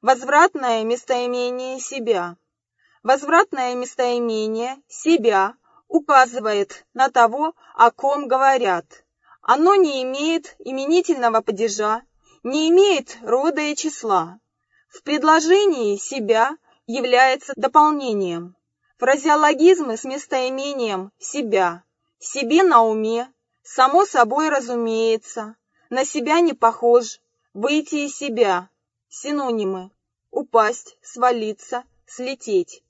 Возвратное местоимение себя. Возвратное местоимение «себя» указывает на того, о ком говорят. Оно не имеет именительного падежа, не имеет рода и числа. В предложении «себя» является дополнением. Фразеологизмы с местоимением «себя», «себе на уме», «само собой разумеется», «на себя не похож», «выйти из себя», синонимы: упасть, свалиться, слететь.